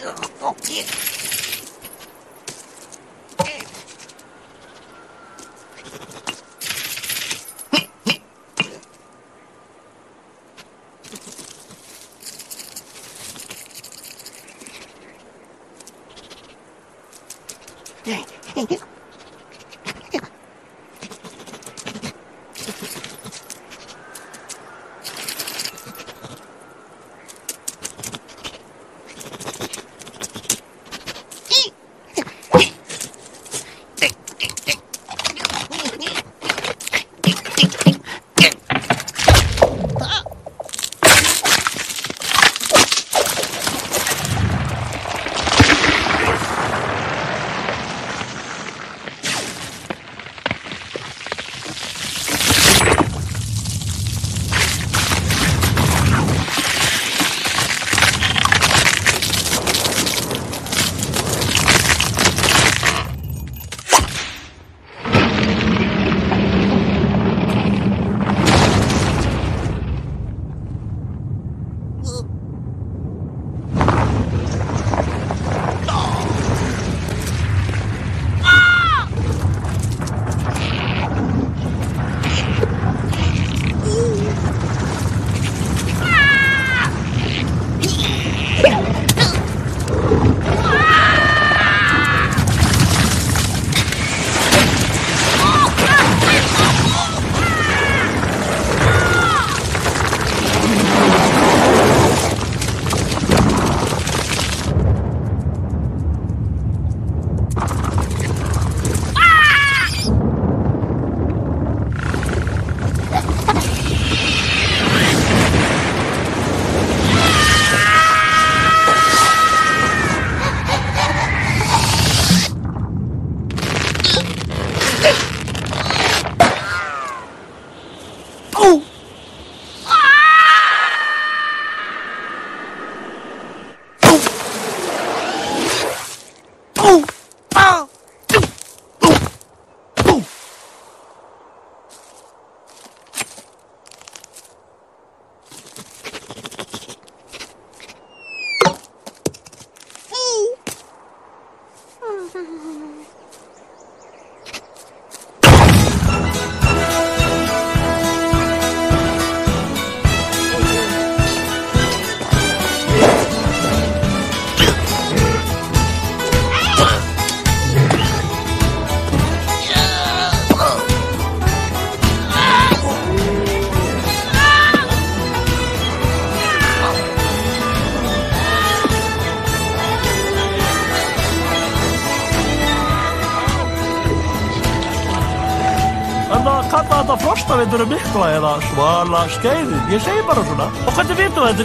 Kalla þetta frostavetur mikla eða svala skeiðin. Ég segi bara svona. Og hvernig vitum þetta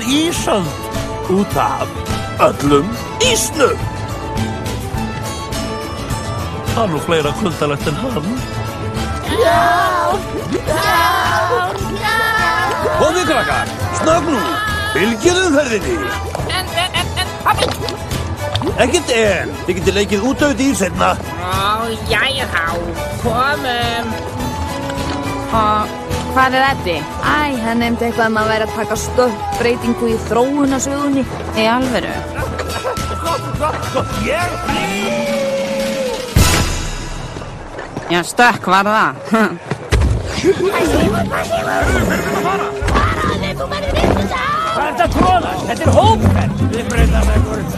ísöld út af öllum ísnum? Það er nú fleira kuldalegt en hann. Já! Komið krakkar, snögg nú, fylgjið umferðinni. Pabbi! Ekkert en, þið getið leikið út af dýr seinna. Jæja þá, komum. Og hvað er þetta? Hann nefndi eitthvað að væri að taka stökkbreytingu í þróunarsögunni. Í alvöru? Já, stökk var það. Hvað er þetta tróða? Þetta hópferð. Við breytum einhverjum.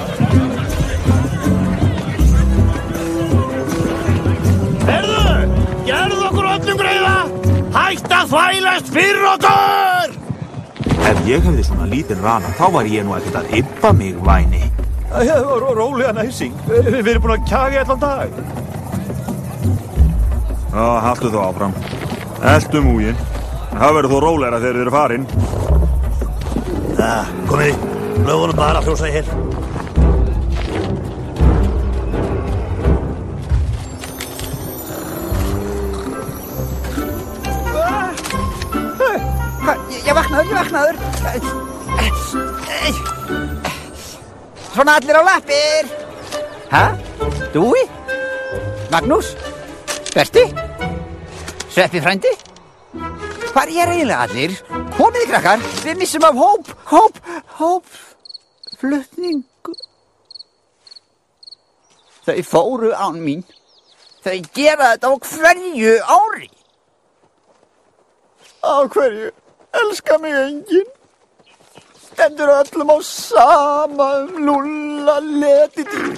Gerðu okkur öllum greiða! Hætt að þvælast fyrir okkur! Ef ég hefði svona lítinn rana, þá var ég nú ekkert að yppa mig, væni. Rólega næsing, við erum búin að kjaga allan dag. Já, haltu þú áfram. Eltu múginn. Það verður þó rólegra þegar þið eru farin. Komið, lögunum bara að frjósa í hér. Ég vaknaður. Svona allir á lappir. Hæ? Dúi? Magnús? Berti? Sveppi frændi? Hvar er eiginlega allir? Komiði krakkar, við missum af hóp. Flutning. Þau fóru án mín. Þau gera þetta á hverju ári. Á hverju? Elska mig enginn. Stendur öllum á sama lúlla letidý.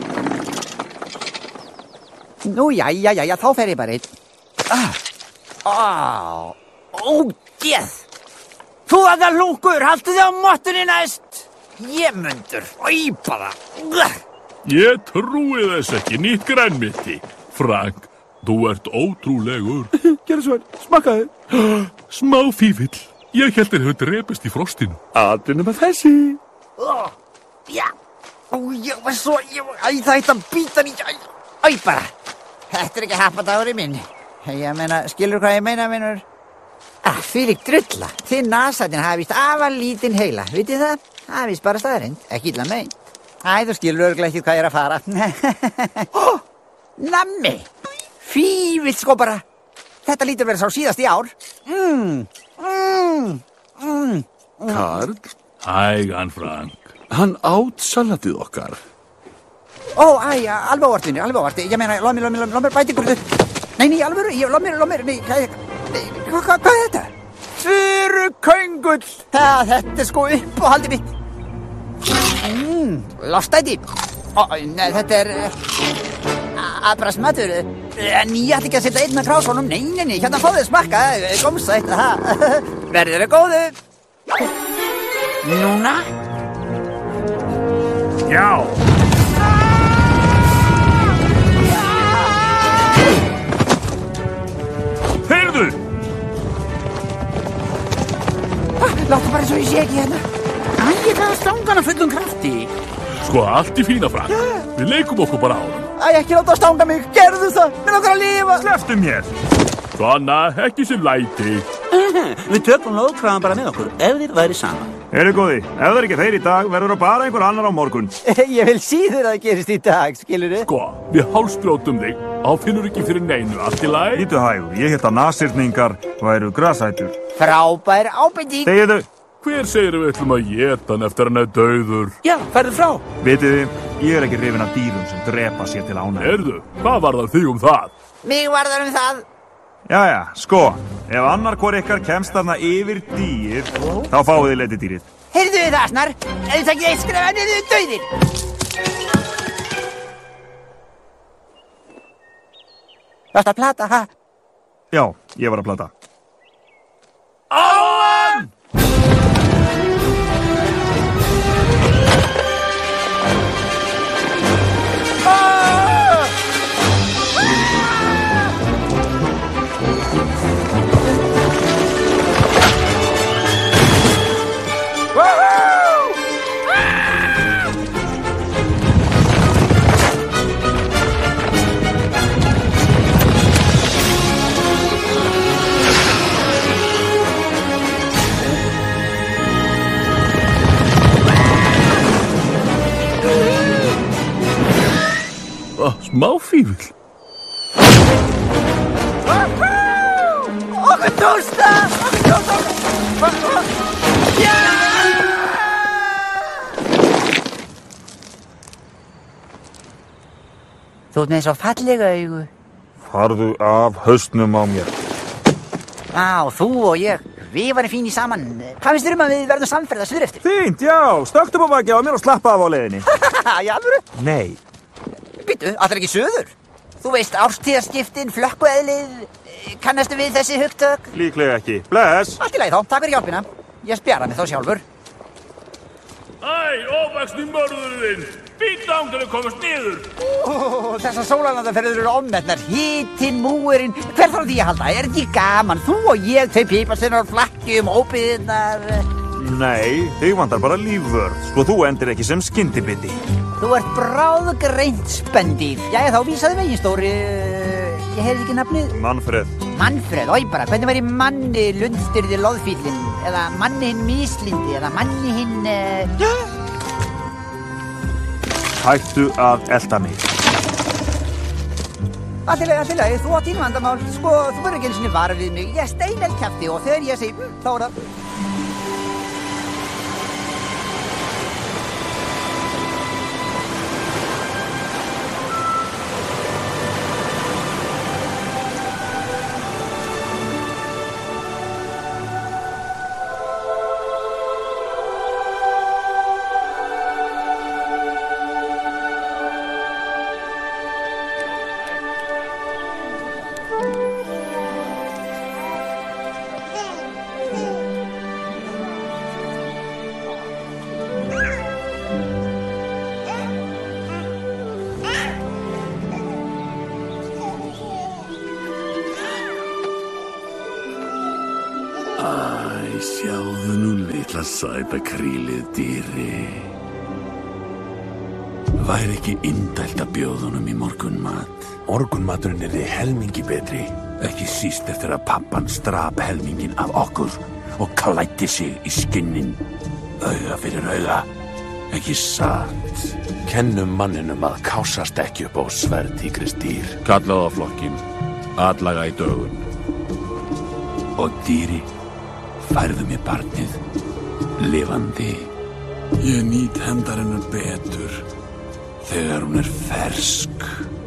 Nú, jæja, þá fer ég bara einn. Ógeð! Þú þetta lúkur, haltu þig á mottunni næst. Ég mundur ræpa það. Ég trúi þess ekki, nýtt grænmeti. Frank, þú ert ótrúlegur. Gerðu svo vel, smakkaðu. Smá fífill. Ég held þér hefur drepist í frostinu. Aðdunum að þessi. Já. Ég var svo, það eitt að býta í, bara. Þetta ekki happadagurinn minn. Ég meina, skilur hvað ég meina, vinur? Þvílík drulla. Þinn nasætin hafi víst afar lítinn heila, vitið það? Það er víst bara staðarind, ekki illa meint. Þú skilur örugglega ekki hvað ég er að fara. Nammi! Fífill sko bara. Þetta lítur verið sá síðast í ár. Karl, Hægan, Frank. hann át salatið okkar. Alveg óvart. Ég meina, loð mér bæti ykkur. Nei, alvöru, loð mér, nei, hvað er þetta? Furuköngull. Þetta er sko uppáhaldið mitt. Lostæti. Nei, þetta er aðbrasmatur. Ég ætla ekki að setja einn að krásónum. Nei, hérna fáðu smakka. Gómsætt, verður þau góðu. Núna? Já. Heyrðu! Láttu bara svo ég sé ekki hérna. Ég gaf stangana fullum krafti. Sko, allt í fína, Frank. Við leikum okkur bara á hann. Ekki láta að stanga mig. Gerðu það. Mér langar að lifa. Slepptu mér. Svona, ekki sem læti. Við tökum lóðkragan bara með okkur, ef þið væri saman. Heyrðu góði, ef það er ekki þeir í dag, verður það bara einhver annar á morgun. Ég vil síður að það gerist í dag, skilurðu? Sko, við hálsbrjótum þig. Á finnur ekki fyrir neinu, allt í lagi. Lítu hægur, ég hélt að nasirningar væru grasætur. Frábær ábending. Þegiðu. Hver segir við ætlum að éta hann eftir hann er dauður? Já, færðu frá. Vitiði, ég er ekki hrifinn af dýrum sem drepa sér til ánægju. Heyrðu, hvað varðar þig það? Mig varðar það. Jæja, sko, ef annar hvor ykkar kemst þarna yfir dýr, þá fáið þið letidýrið. Heyrðu þið, Asnar, ef þið takkið eitt skref en þið dauðir. Varstu að plata, ha? Já, ég var að plata. Áan! Smá fífill. Okkur tósta! Já! Þú ert með svo fallega augu. Farðu af hausnum á mér. Þú og ég, við varum fínir saman. Hvað finnst þér að við verðum samferða suður eftir? Fínt, já, stökkt upp á baki á mér og slappa af á leiðinni. Í alvöru? Nei. Býtu, allir ekki suður? Þú veist, árstíðaskiptin, flökkueðlið, kannastu við þessi hugtök? Líklega ekki. Bless. Allt í lagi þá, takk fyrir hjálpina. Ég spjara mig þá sjálfur. Æ, óvaxni mörðurinn. Býta ángur að komast niður. Þessar sólarlandaferðir eru ofmetnar. Hitinn, múurinn. Hver þarf því að halda? Er þetta gaman? Þú og ég, þau pípastinnar og flakki óbyðirnar. Nei, þig vantar bara lífvörð, svo þú endir ekki sem skyndibiti. Þú ert bráðgreint spendýr. Jæja, þá vísaðu veginn, stóri. Ég heyrði ekki nafnið. Manfred. Manfred, bara, hvernig væri manni lundstyrði loðfíllinn? Eða manni hinn mislindi? Eða manni hinn... Hættu að elta mig. Allt í lagi, þú átt þín vandamál. Sko, þú verður ekki einu sinni var við mig. Ég steinel kjafti og þegar ég segi, þá er það. sæta krílið dýri. Væri ekki indælt að bjóða honum í morgunmat? Morgunmaturinn yrði helmingi betri. Ekki síst eftir að pappan drap helmingin af okkur og klæddi sig í skinnin. Auga fyrir auga. Ekki satt. Kennum manninum að kásast ekki upp á sverðtígrisdýr. Kallaðu á flokkin. Atlaga í dögun. Og dýri, færðu mér barnið. Lifandi. Ég nýt hefndarinnar betur þegar hún fersk.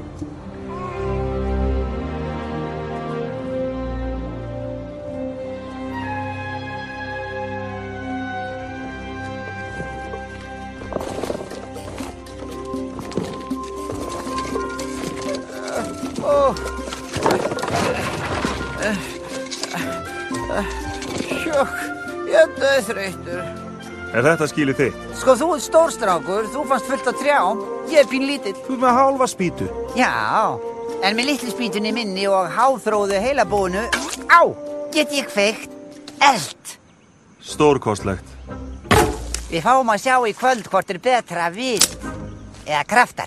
Sjokk, ég döðþreyttur. Þetta skilið þitt? Sko, þú stórstrákur, þú fannst fullt á trjám. Ég pínlítill. Þú með hálfa spýtu. Já, en með litlu spýtunni minni og háþróðu heilabúinu, á, get ég kveikt eld. Stórkostlegt. Við fáum að sjá í kvöld hvort betra við eða kraftar.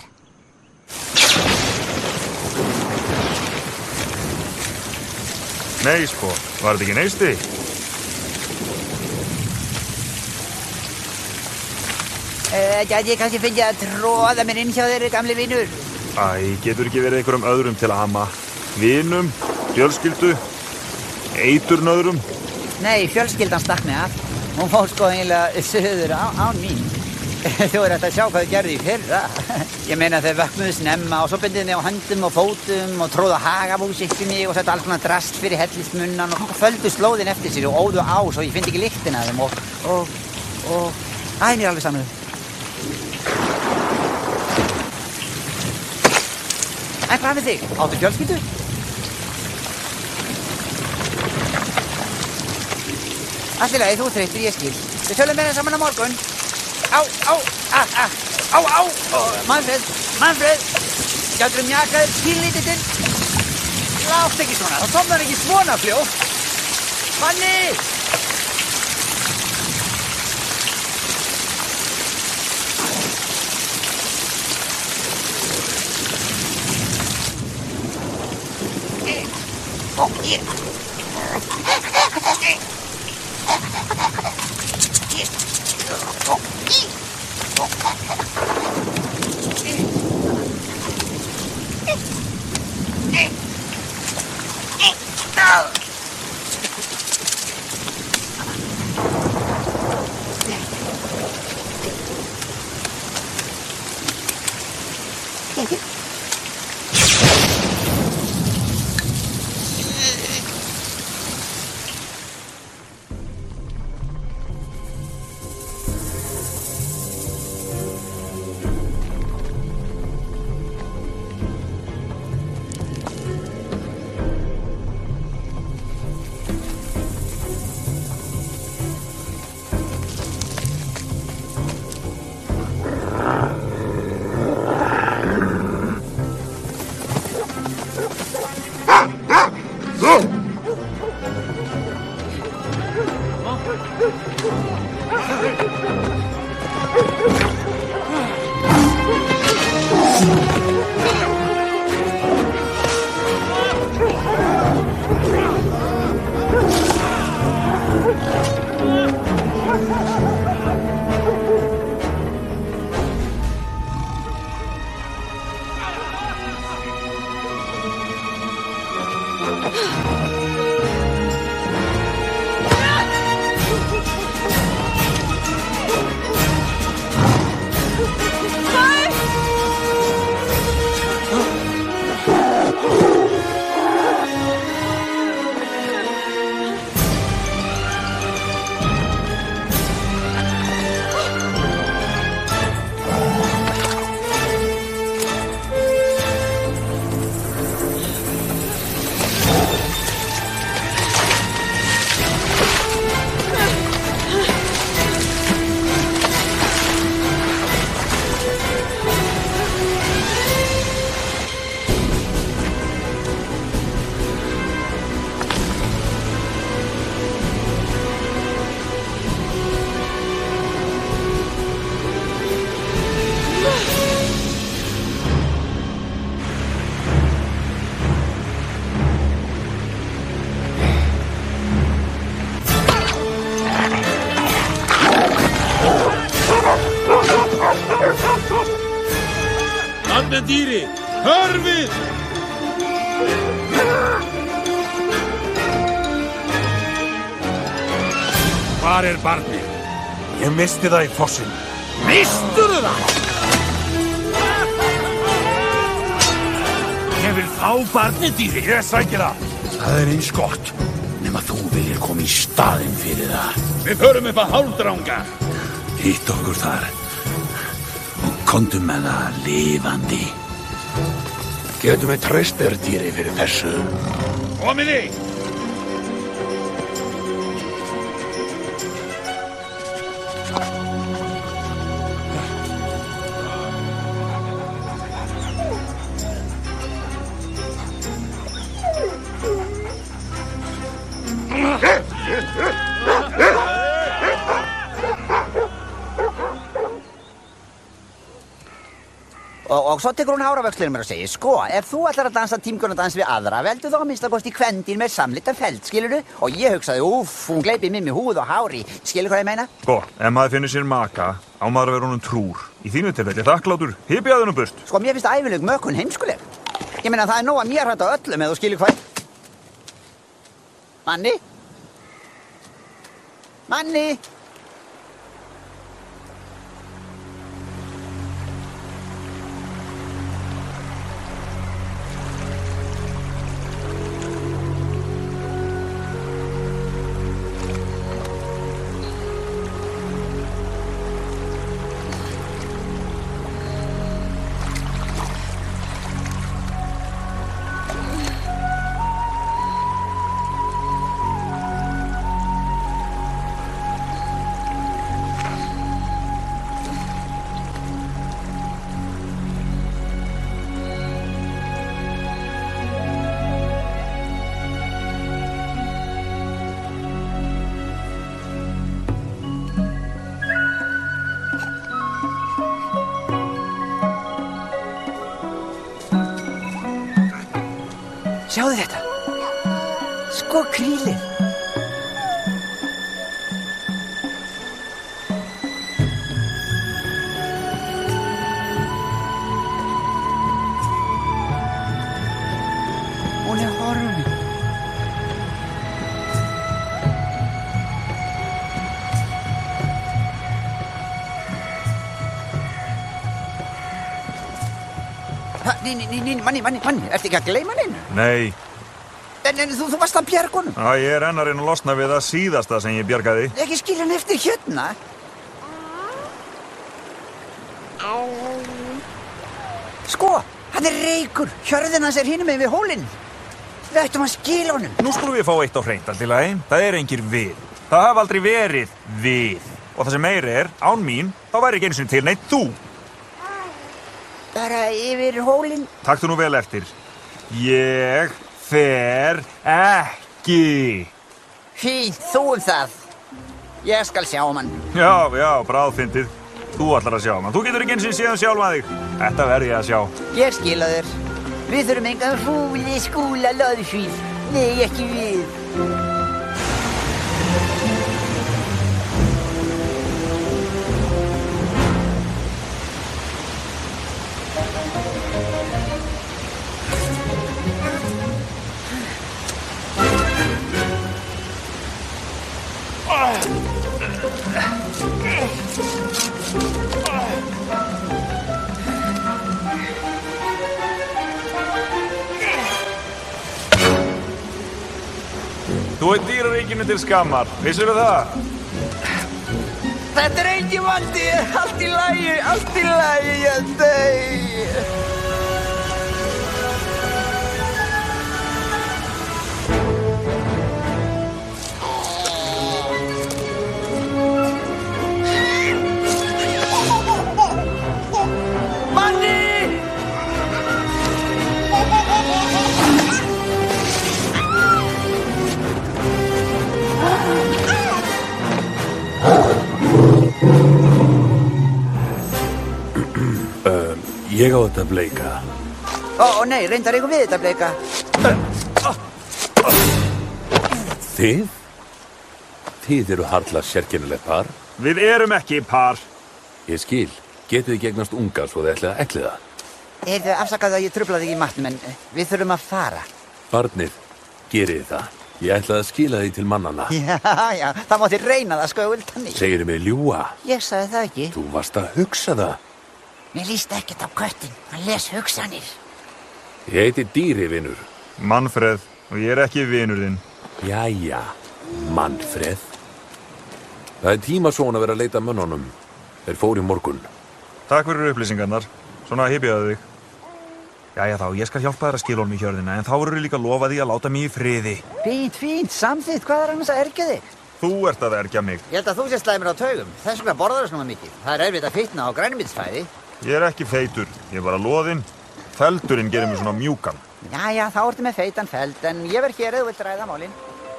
Nei, sko, var þetta ekki neisti? Gæti ég kannski fengið að tróða mér inn hjá þér, gamli vinur? Æ, getur ekki verið einhverjum öðrum til að hama? Vinum, fjölskyldu, eiturnöðrum? Nei, fjölskyldan stakk mig af. Hún fór sko eiginlega söður án mín. Þú hægt að sjá hvað þau gerðu í fyrra. Ég meina þau vöknuðu snemma og svo bindið mig á höndum og fótum og tróðu hagabús upp í mig og settu alls konar drast fyrir hellismunnan og földu slóðin eftir sér og óðu á svo ég finn ekki lyktina af þeim og æ, mér er alveg samið. En hvað með þig? Áttu fjölskyldu? Allt í lagi, þú þreyttur, ég skil. Við tölum meira saman á morgun. Á, Manfred, gætirðu mjakaðir pínlítillinn? Látt ekki svona, þá sofnar ekki svona fljótt. Manni! Barnadýri, hörfið! Hvar barnið? Ég misti það í fossinn. Misturðu það? Ég vil fá barnadýri. Ég sæki það. Það eins gott, nema þú viljir koma í staðinn fyrir það. Við förum upp að Hálfdranga. Hitt okkur þar og komdu með það lifandi. Getum við treyst dýri fyrir þessu. Komiði! Og svo tekur hún háravöxlinu mér og segir, sko, ef þú ætlar að dansa tímgunadans við aðra, veldu þá að minnsta kosti kvendin með samlita feld, skilurðu? Og ég hugsaði, hún gleypi mig með húð og hári, skilur hvað ég meina? Sko, ef maður finnur sér maka, á maður að vera honum trúr. Í þínu tilfelli þakklátur, hypjaðu honum burt. Sko, mér finnst ævileg mökun heimskuleg. Ég meina, það nóg að mér hætta öllum, ef þú skilur hvað. Manni? Manni? Sjáðu þetta. Sko krílið. Hún horfin. Manni, ertu ekki að gleyma neinu? Nei. En þú varst að bjarga honum. Ég enn að reyna að losna við það síðasta sem ég bjargaði. Ekki skilja hann eftir hérna. Sko, hann reykur. Hjörðin hans hinum með við hólinn. Við ættum að skila honum. Nú skulum við fá eitt á hreint, allt í lagi. Það engir við. Það hafa aldrei verið við. Og það sem meiri án mín, þá væri ekki einu sinni til neitt þú. Bara yfir hólinn. Taktu nú vel eftir. Ég fer ekki. Fínt, þú það. Ég skal sjá hann. Já, bráðfyndið. Þú ætlar að sjá hann. Þú getur ekki eins og séð sjálfa þig. Þetta verð ég að sjá. Ég skila þér. Við þurfum engan fúli skúla loðfíl. Nei, ekki við. Þú dýraríkinu til skammar, vissirðu það? Þetta engin vandi, allt í lagi, ég dey. Ég á þetta bleika. Ó, nei, reyndar eigum við þetta bleika. Þið? Þið eru harla sérkennilegt par. Við erum ekki par. Ég skil. Getið þið gegnast unga svo þið ætlið að ekliða. Heyrðu, afsakaðu að ég truflaði þig í matnum, en við þurfum að fara. Barnið, gerið það. Ég ætlaði að skila því til mannanna. Já, það mátti reyna það, Skövultanni. Segirðu mig ljúga? Ég sagði það ekki. Þú varst að hugsa það. Mér líst ekkert á köttin, hann les hugsanir. Ég heiti Dýri, vinur. Manfreð, og ég ekki vinur þinn. Jæja, Manfreð. Það tíma svona að vera að leita að mönnunum. Þeir fóru í morgun. Takk fyrir upplýsingarnar. Svona hypjaðu þig. Jæja þá, ég skal hjálpa þér að skila honum í hjörðina, en þá verður líka lofa því að láta mig í friði. Fínt, samþýtt, hvað annars að ergja þig? Þú ert að ergja mig. Ég held að þú sé slæmur á taugum, þess vegna borðar svona mikið. Það er erfitt að fitna á grænmetisfæði. Ég er ekki feitur, ég er bara loðinn. Feldurinn gerir mig svona mjúkan. Jæja, þá ertu með feitan feld, en ég verð hér eða þú vilt ræða málin.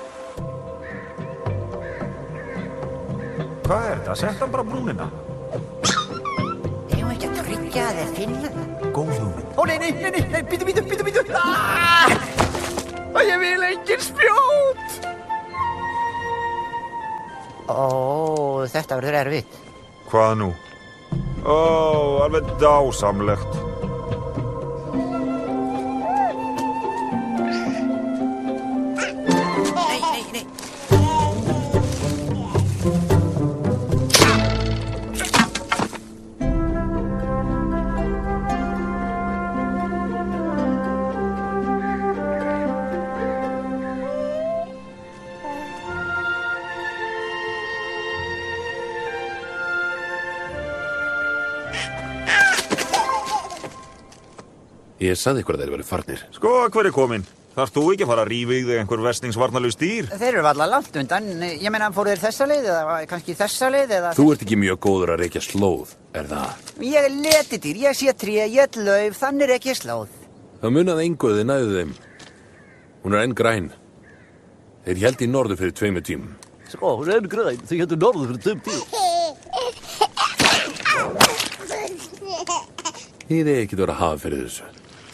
Hvað er þetta? Sett hann bara á brúnina. Eigum ekki að tryggja að þeir finna það? Góð hugmynd. Ó, nei, bítu. Ég vil engin spjót. Ó, þetta verður erfitt. Hvað nú? Ó, alveg dásamlegt. Nei. Ég sagði ykkur að þeir verið farnir. Sko, hver er kominn? Þarft þú ekki að fara að rífa í þig einhver versningsvarnalus dýr? Þeir eru varla langt undan. Ég meina, fóru þeir þessa leið eða kannski þessa leið eða... Þú ert ekki mjög góður að reykja slóð, er það? Ég er letidýr, ég sé tré, ég lauf, þannig er ekki slóð. Það munaði enguði næðu þeim. Hún er enn græn. Þeir héldi í norður fyrir 2 tímum. Sko, hún er enn græn, þau heldur norður fyrir 2 tímum. Þið er ekkert verið að hafa fyrir þessu.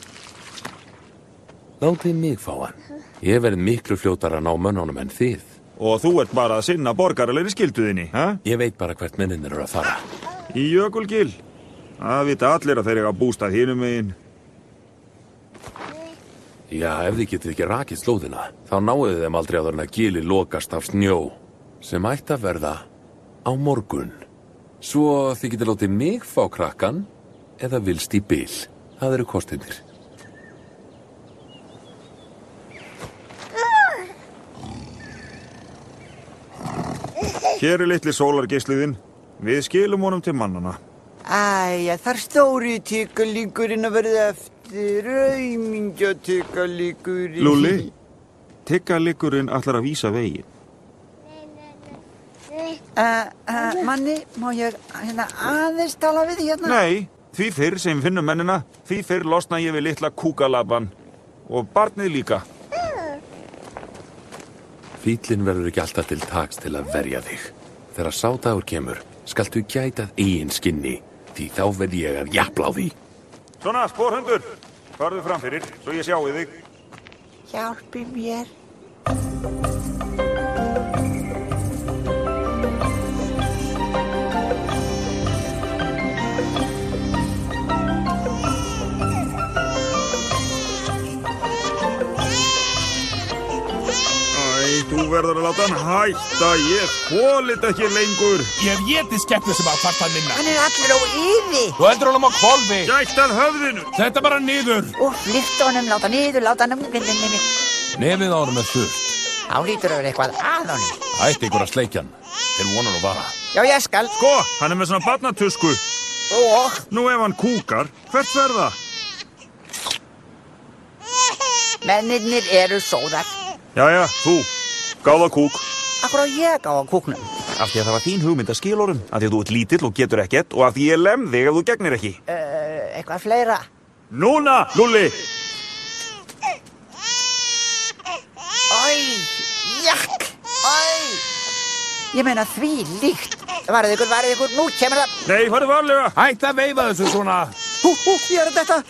Látið mig fá hann. Ég verð miklu fljótar að ná mönnunum en þið. Og þú ert bara að sinna borgaralegri skylduðinni, ha? Ég veit bara hvert menninir eru að fara. Í Jökulgil. Það vita allir að þeir eiga bústað hinum megin. Já, ef þið getið ekki rakið slóðina, þá náuðu þeim aldrei áður en að gili lokast af snjó, sem ætti að verða á morgun. Svo þið getið látið mig fá krakkan, eða vilst í bil. Það eru kostinir. Hér er litli sólargeisliðinn. Við skilum honum til mannana. Æja, þar stóri tyggalíkurinn að verða eftir, aumingja tyggalíkurinn. Lúlli, tyggalíkurinn ætlar að vísa veginn. Manni, má ég aðeins tala við því hérna? Nei, því fyrr sem finnum mennina, því fyrr losna ég við litla kúkalaban. Og barnið líka. Fíllinn verður ekki alltaf til taks til að verja þig. Þegar sá dagur kemur, skaltu gætað eigin skinni, því þá verð ég að japla á því. Svona, spórhundur, farðu fram fyrir, svo ég sjái þig. Hjálpi mér. Þú verður að láta hann hætta, ég þolit ekki lengur. Ég hef getið skepnu sem að kvarta minna. Hann er allur á yfi. Þú heldur honum á hvolfi. Gætt að höfðinu. Þetta bara niður. Lyftu honum, láta niður, láta hann. Nefið á honum er þurrt. Þá lítur öfur eitthvað að honum. Ætti ykkur að sleikja hann. Þeir vonar að vara. Já, ég skal. Sko, hann er með svona barnatusku. Og? Nú ef hann kúkar, hvert verða? Mennirnir eru sóðar. Jæja, þú, gáða kúk. Akkur á ég á kúknum? Af því að það var þín hugmynd að skilorðum, af því að þú ert lítill og getur ekkert og af því ég lem þig ef þú gegnir ekki. Eitthvað fleira. Núna, Lúlli! Æ, jakk, Ég meina því líkt. Varðið ykkur, nú kemur það. Nei, farðu varlega. Hætt að veifa þessu svona. Ég er að detta.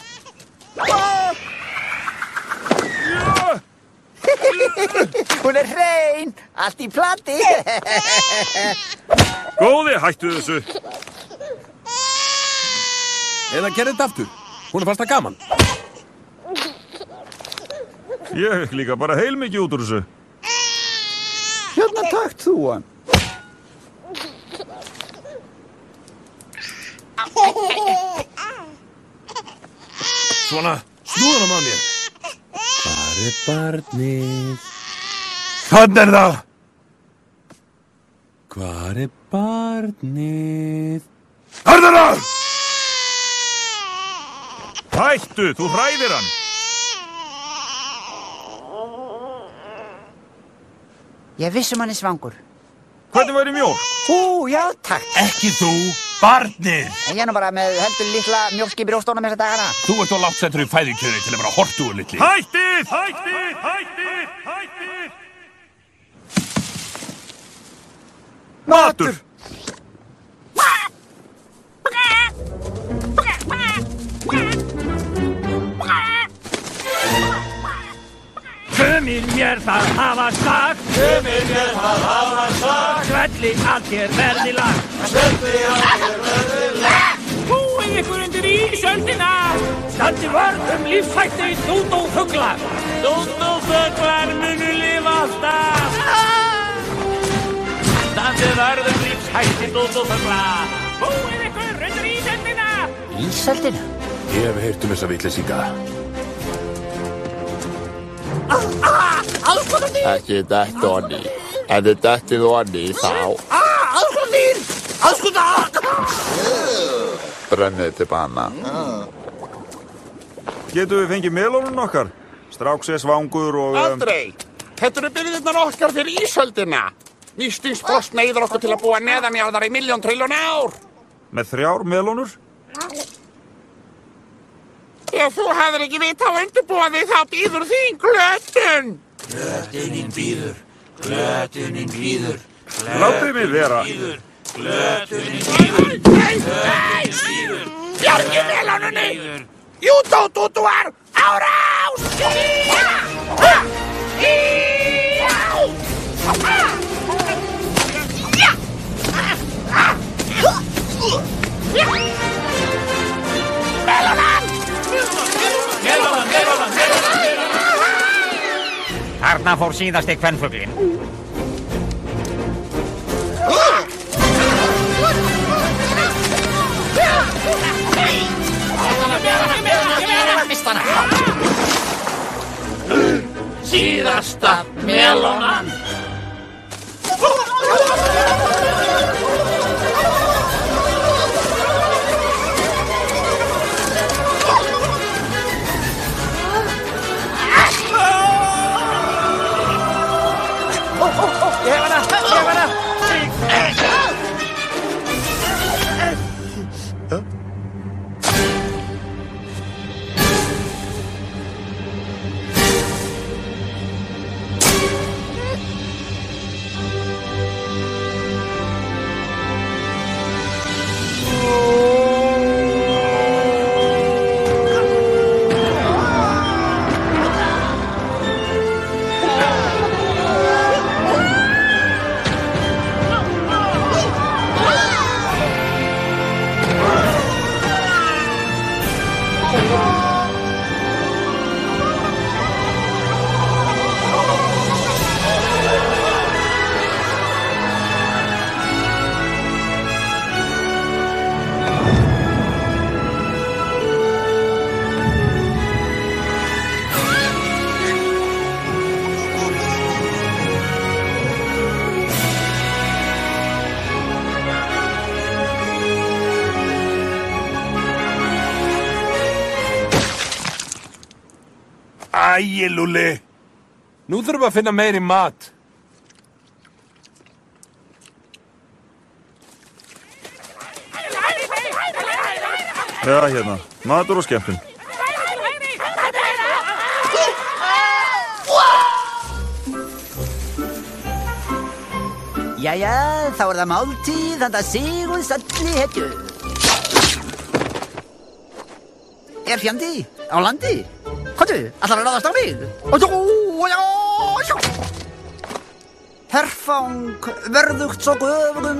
Hún er hrein, allt í plati. Góði, hættu þessu. Eða gerði þetta aftur. Hún fannst það gaman. Ég fekk líka bara heilmikið út úr þessu. Hérna, takt þú hann. Svona, snúðan á mér. Hvar barnið? Þannig það! Hvar barnið? Þannig það! Hættu, þú hræðir hann. Ég vissum hann svangur. Hvernig væri mjólk? Já, takk. Ekki þú, barnið! Ég er nú bara með heldur litla mjólk í brjóstónum þessa dagana. Þú ert á látt settur í fæðikjöri til að vera hortugur litli. Hættið! Matur! Sumir mér það hafa sagt, svelli að þér verði lag. Búið ykkur undir ísöldina, standi vörð lífshætti dúdófugla. Dúdófuglar munu lifa alltaf. Standi vörð lífshætti dúdófugla. Búið ykkur undir ísöldina. Ísöldina? Ég hef heyrt þessa vitleysinga. Ekki dætt onni. Ef þið dættið onni þá... Aðskotar! Brennið til bana. Getum við fengið melónun okkar? Stráks svangur og... Aldrei! Þetta eru byrðirnar okkar fyrir ísöldina. Nýstingsfrost neyður okkur til að búa neðanjarðar í 1.000.000 trilljón ár. Með 3 melónur? Ef þú hefur ekki vita á undirbúaði þá býður þín glötun. Glötunin býður. Látið mig vera. Glötunin býður. Bjargi melónunni! Júdó-dúdúar! Árás! Þarna fór síðasti kvenfuglinn. Síðasta melónan. Æi, Lúlli. Nú þurfum við að finna meiri mat. Já, hérna. Matur og skemmtun. Jæja, þá það máltíð, handa sigur salli hetju. Fjandi á landi? Komdu, ætlar að ráðast á mig? Herfang, verðugt svo göfugum.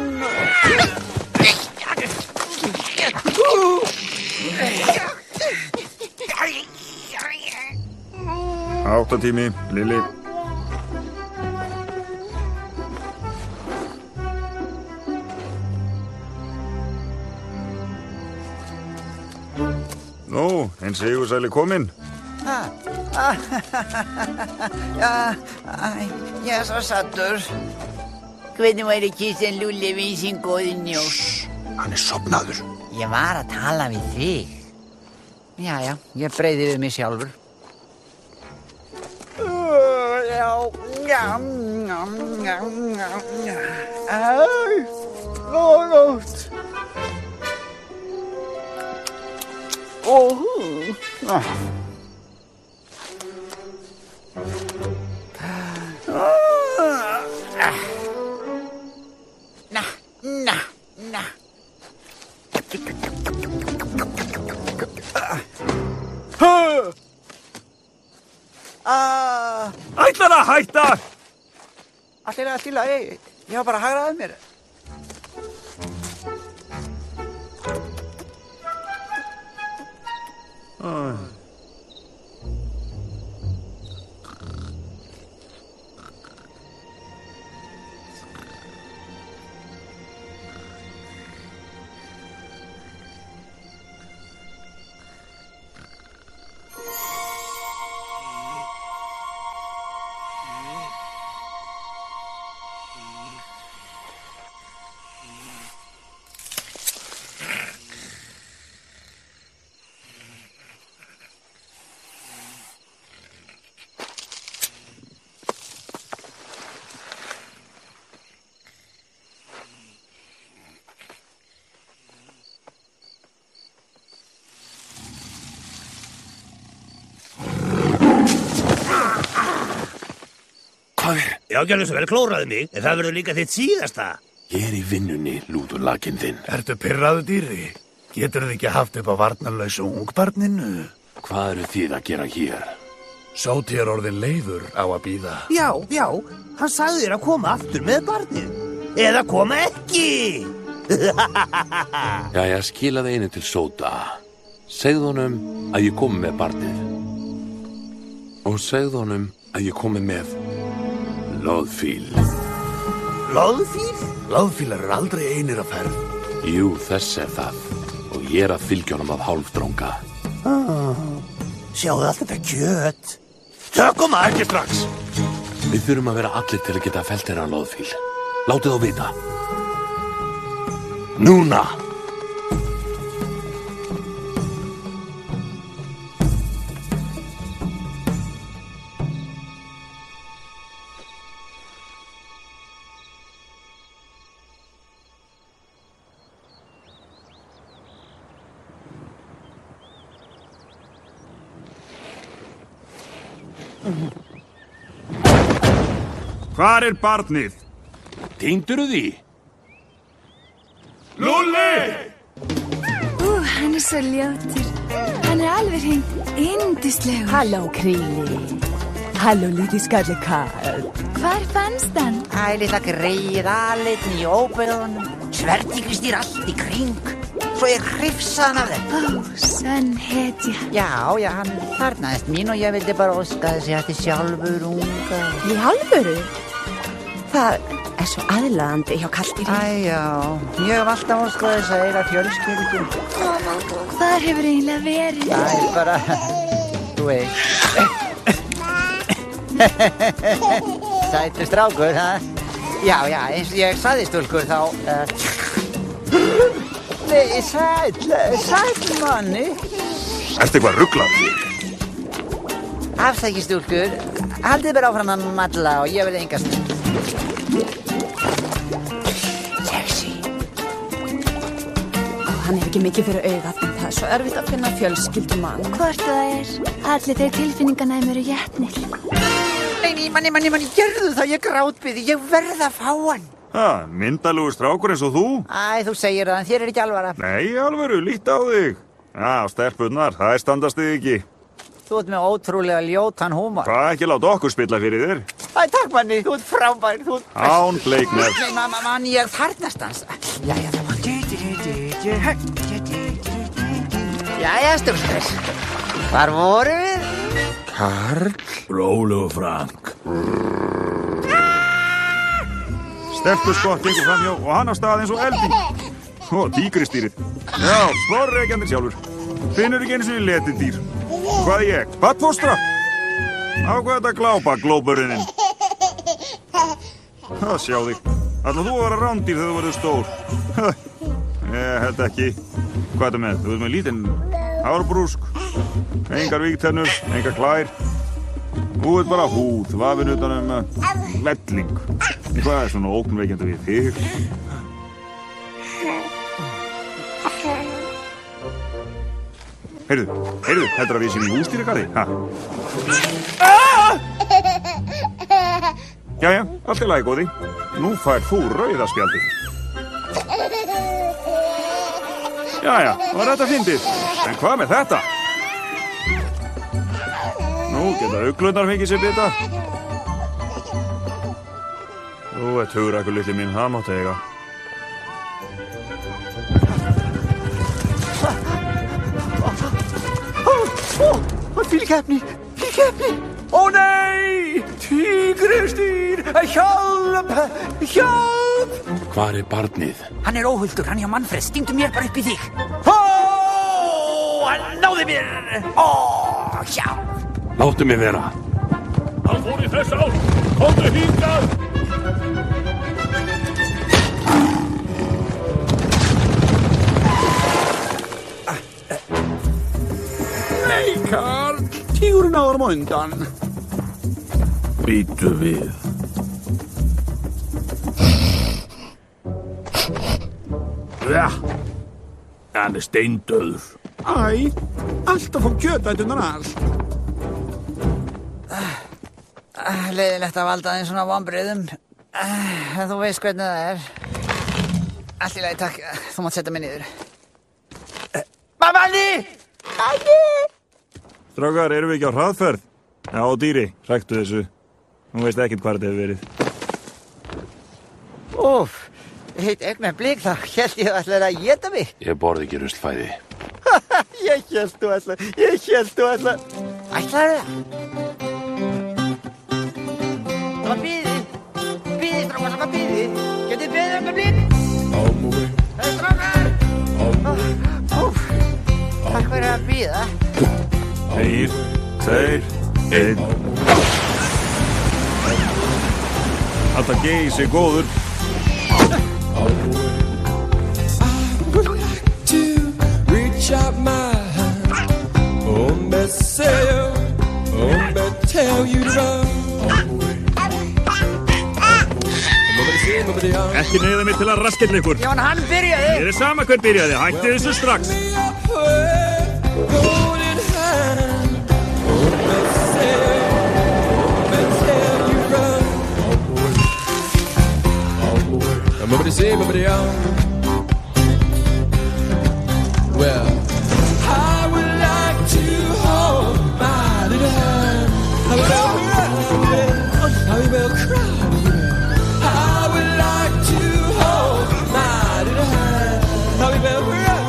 8 Lilli. Nú, en sigursæli kominn. Ég svo saddur. Hvernig væri kísin Lúlli við sín góði njós? Hann sofnaður. Ég var að tala við þig. Jæja, ég breyði við mig sjálfur. Góða nótt. Na. Ætlar að hætta! Allt í lagi. Ég var bara að hagra að mér. Já, gjörðu svo vel, klóraðu mig, en það verður líka þitt síðasta. Ég í vinnunni, lúðurlakinn þinn. Ertu pirraðu dýri? Geturðu ekki haft upp á varnarlausu ungbarninu? Hvað eru þið að gera hér? Sóti orðin leiður á að bíða. Já, hann sagði þér að koma aftur með barnið. Eða koma ekki. Jæja, skilaði einu til Sóta. Segðu honum að ég komi með barnið. Og segðu honum að ég komi með loðfíl. Loðfíl? Loðfílar eru aldrei einir að ferð. Jú, þess það. Og ég að fylgja honum af hálfdranga. Sjáðu allt þetta kjöt. Tökum að ekki strax. Við þurfum að vera allir til að geta felt þeirra loðfíl. Látið þá vita. Núna! Hvar barnið? Týndurðu því? Lúlli! Hann svo ljótur. Hann alveg hreint yndislegur. Halló, Kríli. Halló, lítið skalli karl. Hvar fannst hann? Litla greið aðleitn í óperunum. Svertíkristýr allt í kring. Svo ég hrifsa hann af þeim. Sönn hetja. Já, hann þarnaðist mín og ég vildi bara óska þess að ég ætti sjálfur unga. Í alvöru? Það svo aðlaðandi hjá kalltýri. Já, ég hef alltaf óskað þess að eiga fjölskyldu. Hvar hefur eiginlega verið? Það bara, þú veist. Sætur strákur, ha? Já, eins og ég sagði stúlkur þá... Nei, sæll manni. Ertu eitthvað ruglað? Afsækki stúlkur, haldið bara áfram að malla og ég vil engast. Sexy. Hann hefur ekki mikið fyrir augað, en það svo erfitt að finna fjölskyldumann. Hvort það allir þeir tilfinninganæmi eru jætnir. Nei, manni, gerðu það, ég grátbyði, ég verð að fá hann. Myndalugur strákur eins og þú? Þú segir það, en þér ekki alvara. Nei, alvöru, lít á þig. Stelpunnar, það standast þig ekki. Þú ert með ótrúlega ljótan húmor. Hvað ekki láta okkur spilla fyrir þér? Takk manni, þú ert frábær, þú ert... Án Bleikner. Nei, manni, ég þarnast hans. Jæja, það var... Jæja, stúlkur. Hvar vorum við? Karl? Rólegur, Frank. Stelpuskott gengur framhjá og hann á stað eins og elding. Og tígristýrið. Já, slorreikjandir sjálfur. Finnur ekki einu sinni letidýr. Hvað er ég? Badfóstra? Á hvað þetta glápa, glóburinn? Það sjá þig. Ætlar þú að vera rándýr þegar þú verður stór? Ég held ekki. Hvað er þetta með? Þú ert með lítinn hárbrúsk. Engar vígtennur, engar klær. Þú ert bara húð, vafinn utan velling. Hvað er svona ógnveikjandi við þig? Heyrðu, heldur að við séum í húsdýragarði, ha? Jæja, allt í lagi, góði. Nú fær þú rauða spjaldið. Jæja, var þetta fyndið? En hvað með þetta? Nú geta uglurnar fengið sér bita. Þú ert hugrækur litli minn, það máttu eiga. Fylgkeppni! Ó nei! Tígristýr! Hjálp! Hvar er barnið? Hann er óhulltur, hann hjá Manfred. Stingdu mér bara upp í þig. Ó! Hann náði mér! Ó! Hjálp! Láttu mig vera. Hann fór í þess átt. Komdu hingað! Nei, Karl. Tígurinn áður á undan. Bíddu við. Ja, hann er steindauður. Æ, alltaf fór kjötætunar allt. Leiðilegt að valda þeim svona vonbrigðum. Þú veist hvernig það er. Allt í lagi, takk. Þú mátt setja mig niður. Mamma! Strákar, erum við ekki á hraðferð? Já, dýri, hræktu þessu. Hún veist ekkert hvað þetta hefur verið. Úf, heitt augnablik, þá hélt ég að ætlaði að éta mig. Ég borði ekki ruslfæði. Ég hélt þú ætlaði. Ætlaði það? Það var bíðið, strákar, það var bíðið. Getið beðið augnablik? Strákar! Úf, takk fyrir að bíða. 3, 2, 1. Alltaf geysi góður. Ekki neyða mig til að raskella ykkur. Já, en hann byrjaði. Ég er sama hver byrjaði. Hætti þessu strax. Well, I would like to hold my little hand. I will cry. I would like to hold my little hand. I will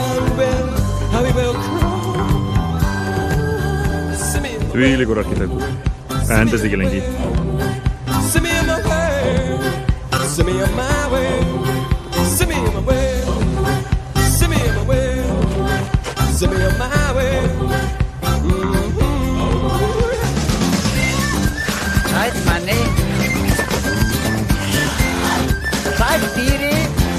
cry. Þvílíkur arkitektur. Það endast ekki lengi. Send me on my way. Send me on my way. Send me on my way. Send me on my way. Send me on my way. Sæt manni. Sæt dýri.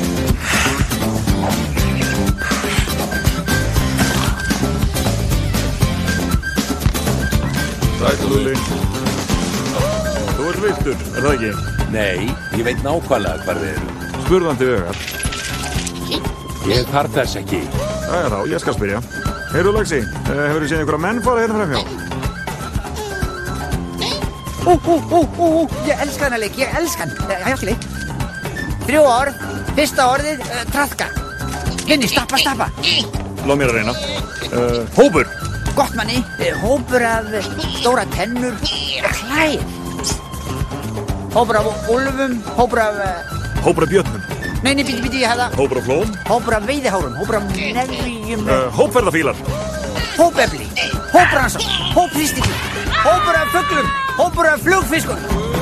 Sæt Lúli. Þú ert viltur, er það ekki? Nei, ég veit nákvæmlega hvar við erum. Spurðandi vegar. Ég þarf þess ekki. Það er þá, ég skal spyrja. Heyrðu Laxi, hefur þið séð einhverja menn fara hérna framhjá? Ég elska þennan leik, ég elska hann. Það er allt í leik. 3 orð, fyrsta orðið, traðka. Hinni, stappa. Láð mér að reyna. Hópur. Gott manni, hópur af stóra tennur og klær. Hópur af úlfum, hópur af... Hópur af björnum. Nei, bíddu, ég hef það. Hópur af flóm. Hópur af veiðihárum, hópur af nefjum... Hópferðafílar. Hópefli, hóprannsókn, hóphristingur. Hópur af fuglum, hópur af flugfiskur.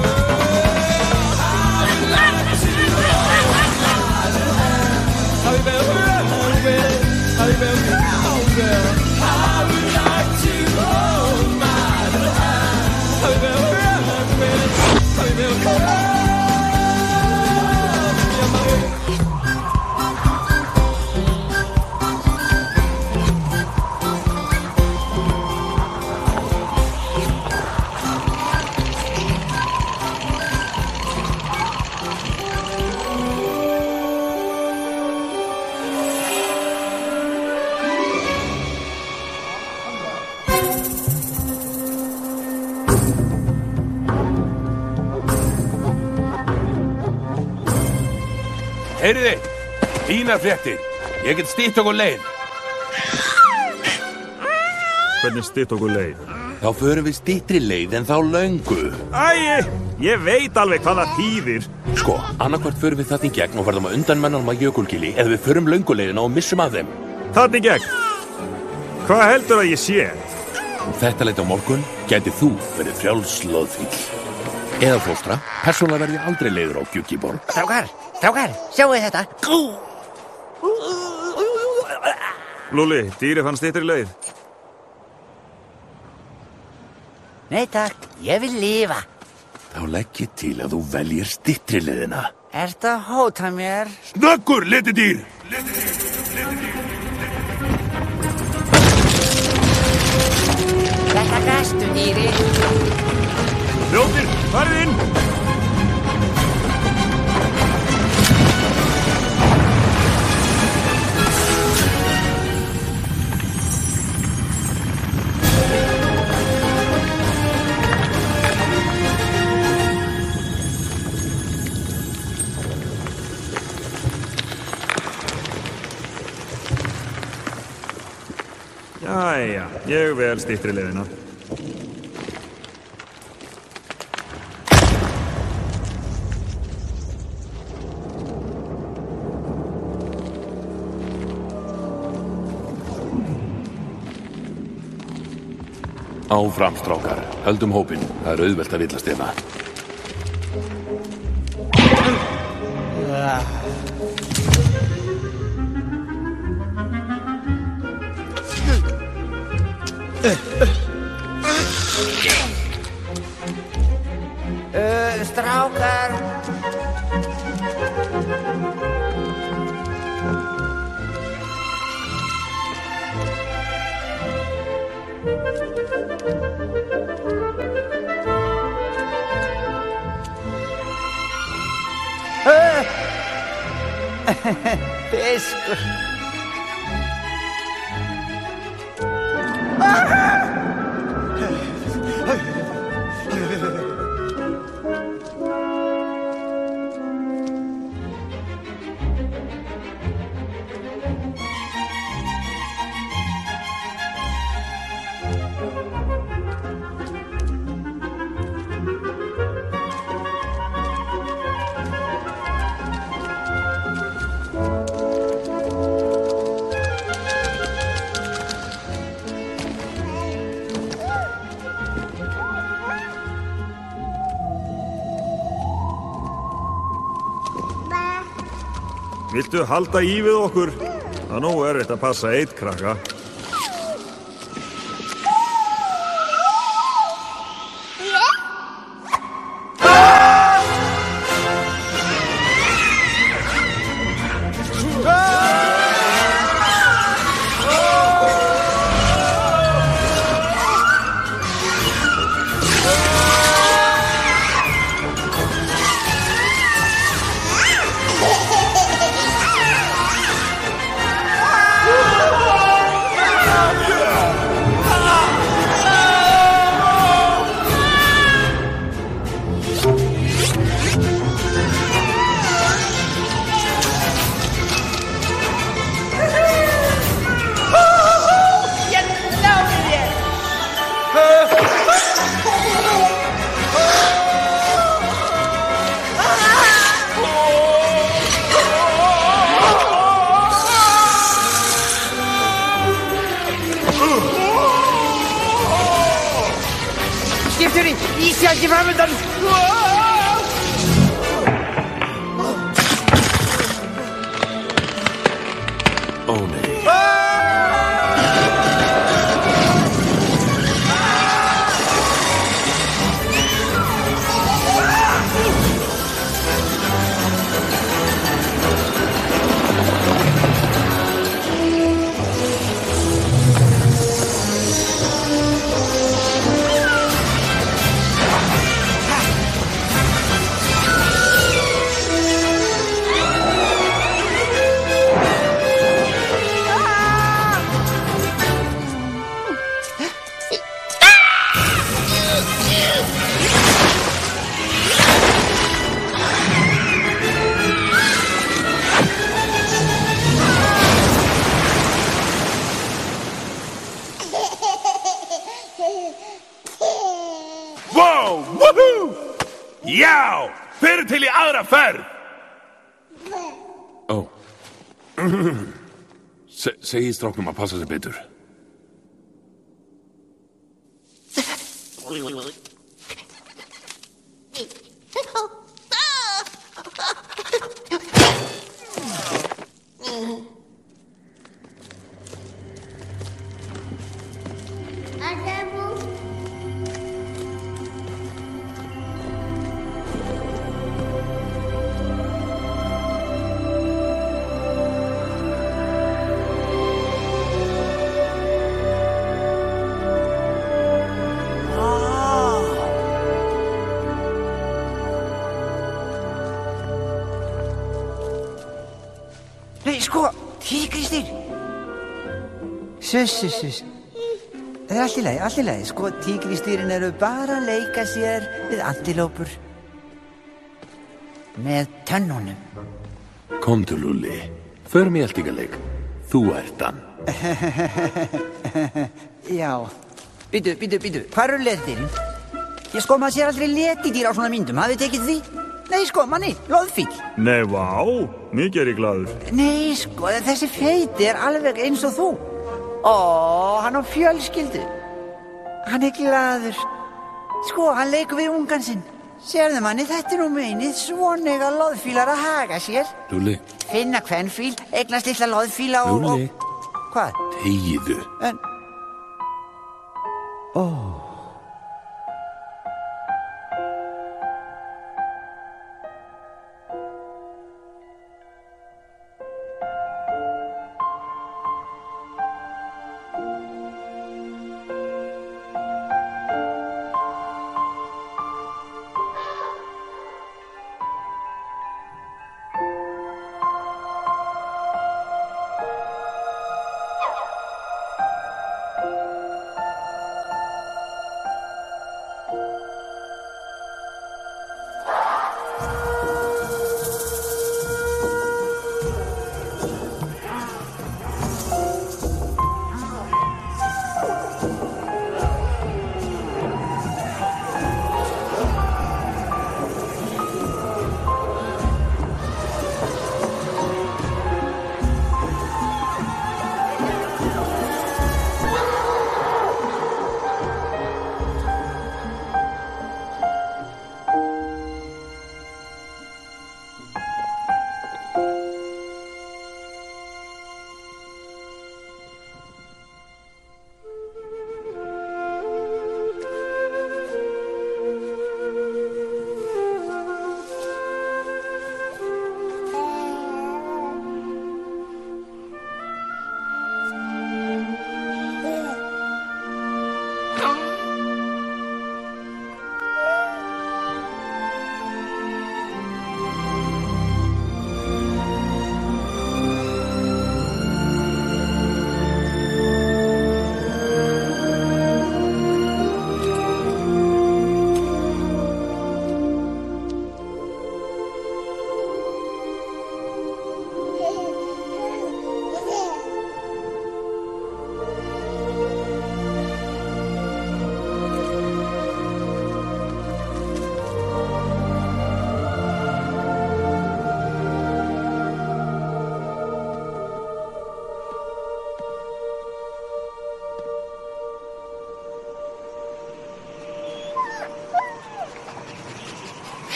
Heyriði, fínar fréttir. Ég get stytt okkur leið. Hvernig stytt okkur leið? Þá förum við styttri leið en þá löngu. Æi, ég veit alveg hvað það þýðir. Sko, annarkvort förum við þarna í gegn og verðum að undan mennanum að jökulgili eða við förum lönguleiðina og missum af þeim. Þarna í gegn? Hvað heldur að ég sé? Þetta leit á morgun gæti þú verið frjálslóðfíll. Eða fóstra, persónulega verði aldrei leiður á Gjuggiborg. Strákar, sjáu þetta. Lúli, dýri fann styttri leið. Nei takk, ég vil lifa. Þá legg ég til að þú veljir styttri leiðina. Ertu að hóta mér? Snöggur, letidýr! Þetta gastu, dýri. Ljótir, farið inn! Jæja, ég vel styttri leiðina. Áfram, strákar. Höldum hópinn. Það er auðvelt að villast hérna. Strákar. Fiskur. Viltu halda í við okkur? Það nú er þetta að passa eitt krakka. Leikstjóri, ísjaki framöndan! Ó nei. Wow, woohoo! Já, fyrir til í aðra ferð. Ó. Segi stráknum að passa sig betur. Nei, sko, tígrisdýr. Suss. Það er allt í lagi. Sko, tígrisdýrin eru bara að leika sér við antilópur. Með tönnunum. Komdu, Lúlli. Förum í eltingaleik. Þú ert hann. Já. Býtu. Hvar eru letidýrin? Sko, maður sér aldrei letidýr á svona myndum. Hafið tekið því? Nei, sko, manni, loðfíll. Nei, vá, mikið er ég glaður. Nei, sko, þessi feiti er alveg eins og þú. Ó, hann á fjölskyldu. Hann er glaður. Sko, hann leikur við ungan sinn. Sérðu manni, þetta er nú meinið svona eiga loðfílar að haga sér. Lúlli. Finna kvenfíl, eignast litla loðfíla og... Lúlli. Hvað? Þegiðu. Ó.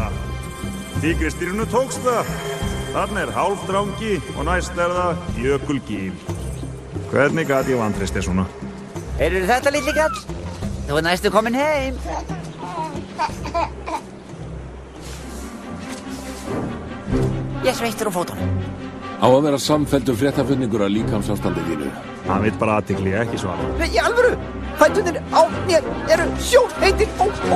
Tígristýrinu tókst það. Þarna hálfdrangi og næst það Jökulgil. Hvernig gat ég vantreyst þér svona? Heyrðu þetta, litli kall? Þú næstu komin heim. Ég sveittur á fótunum. Á að vera samfelldur fréttaflutningur að líkamsástandi þínu. Hann vill bara athygli, ekki svara. Í alvöru, fæturnir á mér eru sjóðheitir.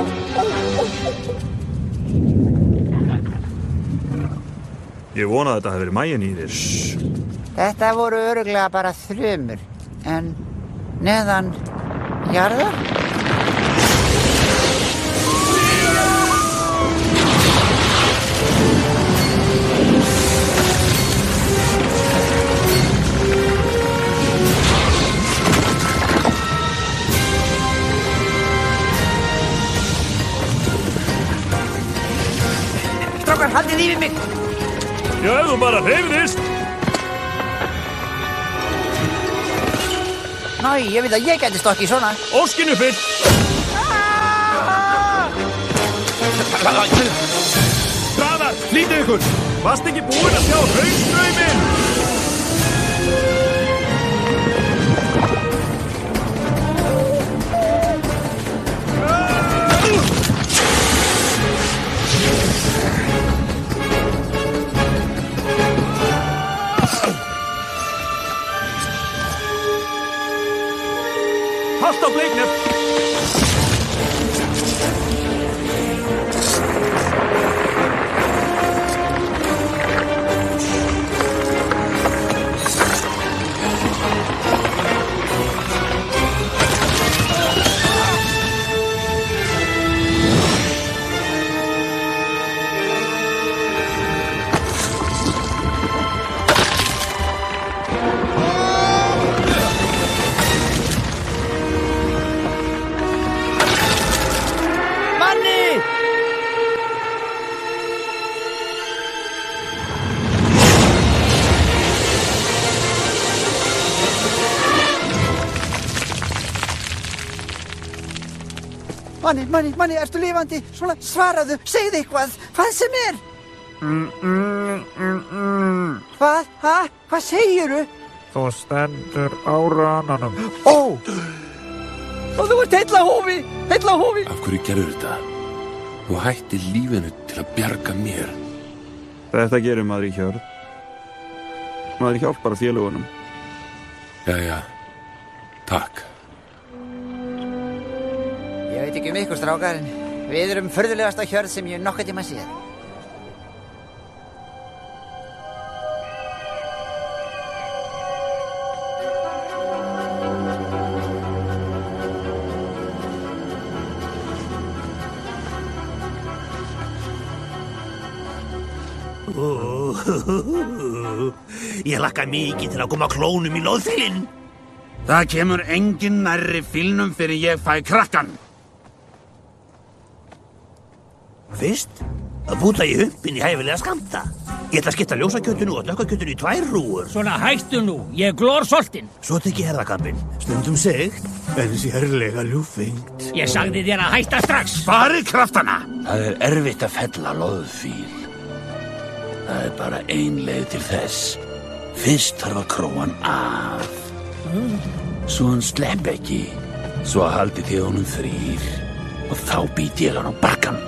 Ég vona að þetta hefði verið maginn í þér. Þetta voru örugglega bara þrumur, en neðan jarðar? Strákar, haldið í við mig! Já, ef þú bara hreyfðist! Næ, ég veit að ég gæti stokkið svona. Óskinu fyrr! Hraðar, flýtið ykkur! Varst ekki búin að sjá hraunstrauminn? Halt á bleiknef! Manni, ertu lifandi? Svona, svaraðu, segðu eitthvað, hvað sem er. Hvað? Hvað segiru? Þú stendur á rananum. Ó, þú ert heill á hófi. Af hverju gerður þetta? Þú hættir lífinu til að bjarga mér. Þetta gerir maður í hjörð. Maður hjálpar félagunum. Jæja, takk. Ég veit ekki ykkur, strákar, en við erum furðulegasta hjörð sem ég nokkuð tíma séð. Ég hlakka mikið til að koma klónum í loðfílinn. Það kemur enginn nærri fílnum fyrir ég fæ krakkan. Fyrst, að búta í humpin í hæfilega skamta. Ég ætla að skipta ljósakjötunu og dökkakjötunu í 2 rúur. Svona hættu nú, ég er glórsoltinn. Svo tek ég herðakampinn. Stundum segt, en sérlega ljúffengt. Ég sagði þér að hætta strax. Farið kraftana. Það er erfitt að fella loðfíl. Það er bara ein leið til þess. Fyrst þarf að króa hann af. Svo hann slepp ekki. Svo haldið þið honum 3 og þá být ég hann á bakkan.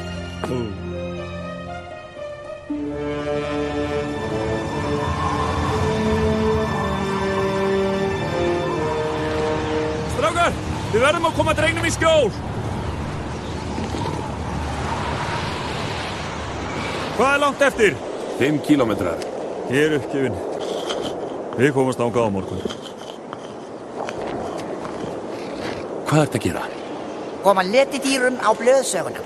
Strákar, við verðum að koma drengnum í skjól. Hvað er langt eftir? 5 kílómetrar. Ég er uppgefin. Við komumst ángað á morgun. Hvað ert að gera? Koma letidýrum á blöðsöguna.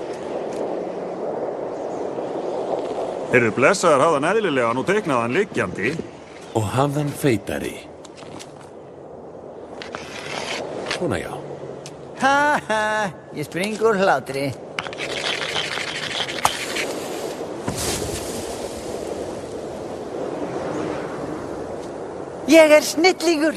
Þeir eru blessaðar hafðan eðlilega nú teiknaðan liggjandi. Og hafðan feitari. Svona já. Ég spring úr hlátri. Ég er snillingur.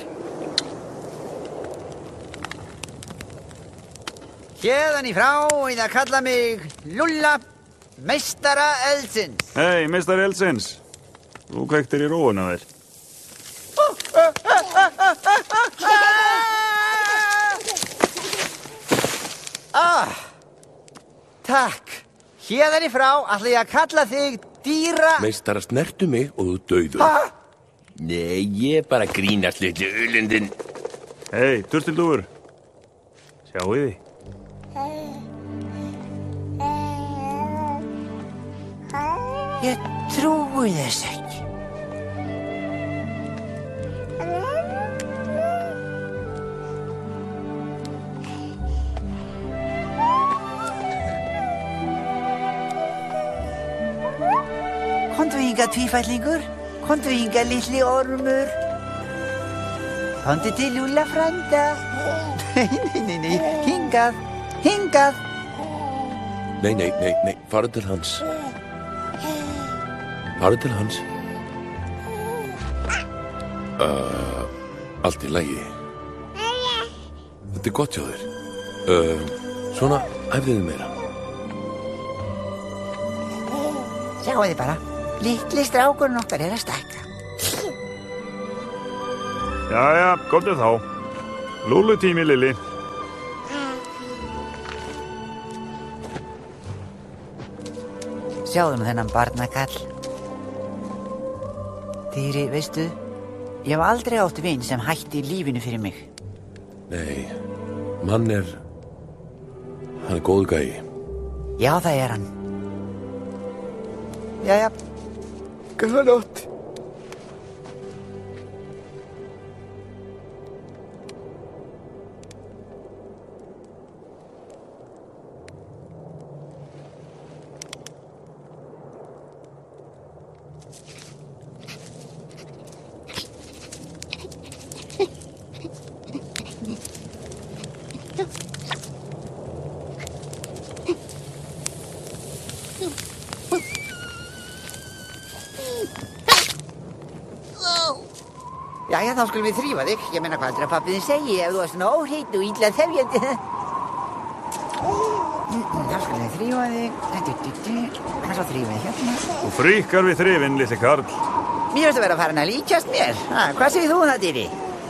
Hérðan í frá í það kalla mig Lulla, meistara eldsins. Hei, meistari eldsins. Þú kveiktir í róuna þér. Takk. Héðan í frá ætla ég að kalla þig dýra... Meistara, snertu mig og þú dauður. Ha? Nei, ég bara grínast litlu ulundin. Hei, turtildúfur. Sjáu þið. Ég trúi þess ekki. Komdu hingað, tvífætlingur. Komdu hingað, litli ormur. Komdu til Lúlla frænda. Nei, hingað, hingað. Nei, farðu til hans. Farðu til hans. Allt í lagi. Þetta gott hjá þér. Svona, æfðu þið meira. Sjáu þið bara. Litli strákurinn okkar að stækka. Jæja, komdu þá. Lúllutími, Lilli. Sjáðu þennan barnakall. Týri, veistu, ég hef aldrei átt vin sem hætti lífinu fyrir mig. Nei, hann er góðu gæi. Já, það er hann. Jæja. Góða nótt. Jæja, þá skulum við þrífa þig. Ég meina, hvað heldur að pabbi þinn segi ef þú varst svona óhreinn og illa þefjandi? Þá skulum við þrífa þig. Og svo þrífa þig hérna. Þú fríkar við þrifin, litli karl. Mér veist að vera farin að líkjast mér. Hvað segir þú það, dýri?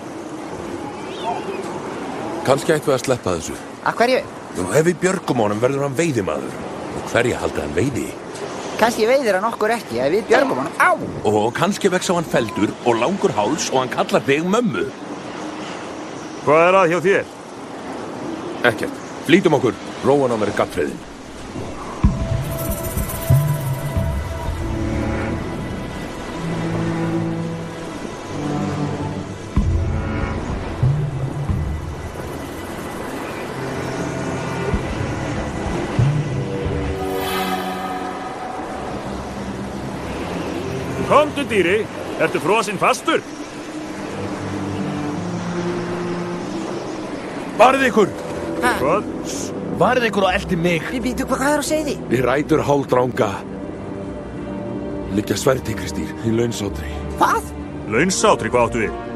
Kannski ættu við að sleppa þessu. Af hverju? Nú, ef við björgum honum verður hann veiðimaður. Og hverja haldi hann veiði? Kannski veiðir hann okkur ekki ef við björgum honum. Á! Og kannski vex á hann feldur og langur háls og hann kallar þig mömmu. Hvað er að hjá þér? Ekkert. Flýtum okkur. Róan á mér er gaffriðin. Komdu, dýri. Ertu frosinn fastur? Varð ykkur! Hvað? Varð ykkur og eldi mig. Býtu, hvað er að segja því? Við rætur hálfdranga. Liggja sverðtíkristýr í launsátri. Hvað? Launsátri, hvað áttu við?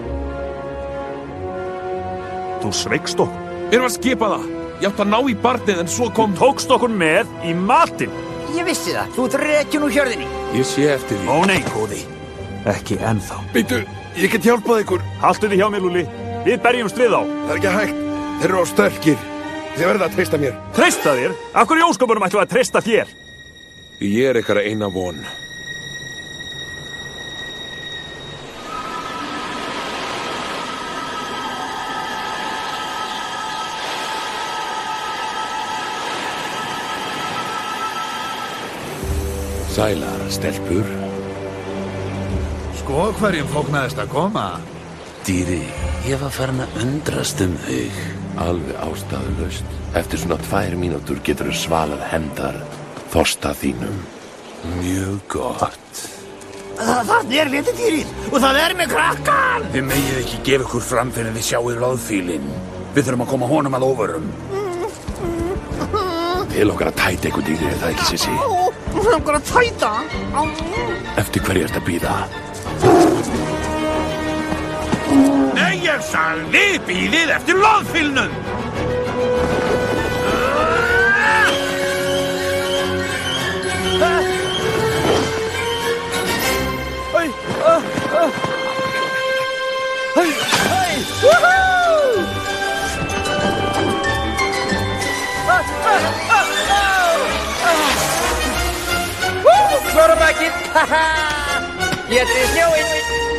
Þú sveikst okkur. Mér var skipað það. Ég átt að ná í barnið en svo kom... Þú tókst okkur með í matinn. Ég vissi það. Þú drekjun úr hjörðinni. Ég sé eftir því. Ó nei, góði. Ekki ennþá. Býtu, ég get hjálpað ykkur. Haltu því hjá mér, Lúli. Við berjumst við á. Það er ekki hægt. Þeir eru á sterkir. Þið verða að treysta mér. Treysta þér? Af hverju í ósköpunum ætlum við að treysta þér? Ég er ykkar eina von. Sælar, stelpur. Sko hverjum fóknaðist að koma? Dýri, ég var farin að undrast þig. Alveg ástæðulaust. Eftir svona 2 mínútur getur þú svalað hefndar þorsta þínum. Mjög gott. Það er letidýrið og það er með krakkan. Þið megið ekki gefa ykkur fram fyrir þið sjáið loðfílinn. Við þurfum að koma honum að óvörum. Til okkar að tæta ykkur, dýri, er það ekki, Sissi? Við okkar að tæta? Eftir hverju ert að bíða? Nei, ég sagði bíðið eftir loðfílnum! Étið snjóinn.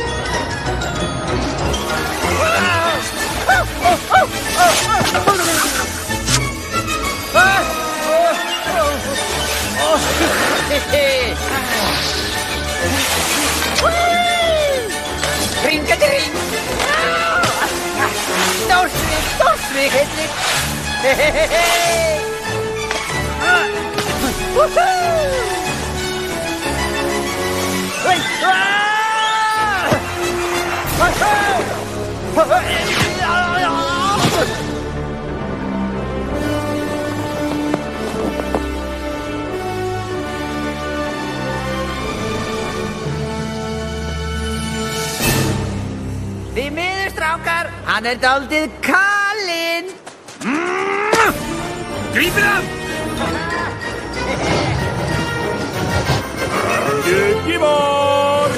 Ringadi-ring. Stórsvig, heitlir. Þið miður, strákar, hann dálítið kalinn. Grípið hann! Upp í vor!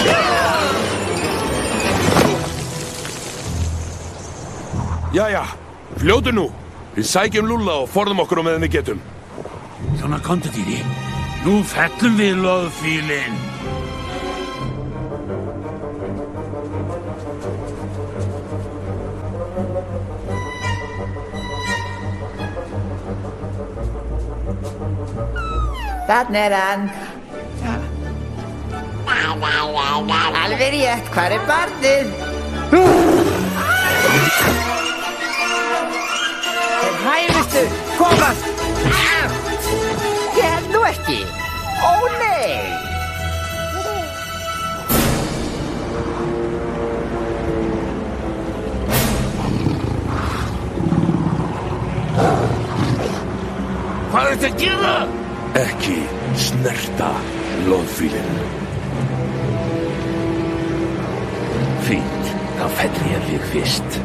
Jæja, fljótu nú. Við sækjum Lúlla og forðum okkur á meðan við getum. Svona, komdu Týri. Nú fellum við loðfílinn. Þarna hann. Alveg rétt, hvar barnið? Þeir hæfistu, komast! Ég held nú ekki. Ó, nei! Hvað ertu að gera? Ekki snerta loðfílinn. Fínt, þá felli ég þig fyrst.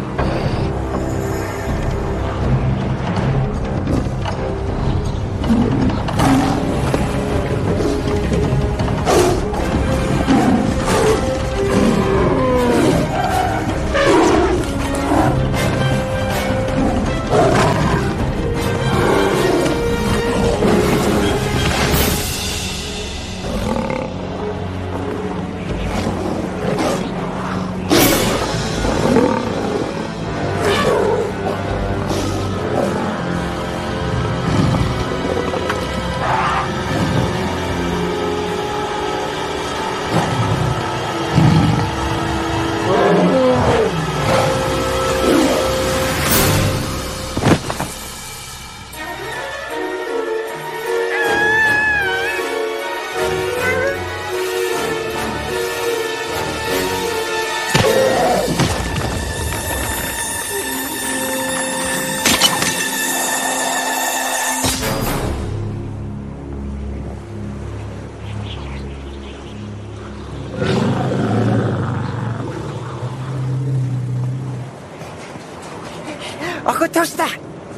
Okkur tókst það.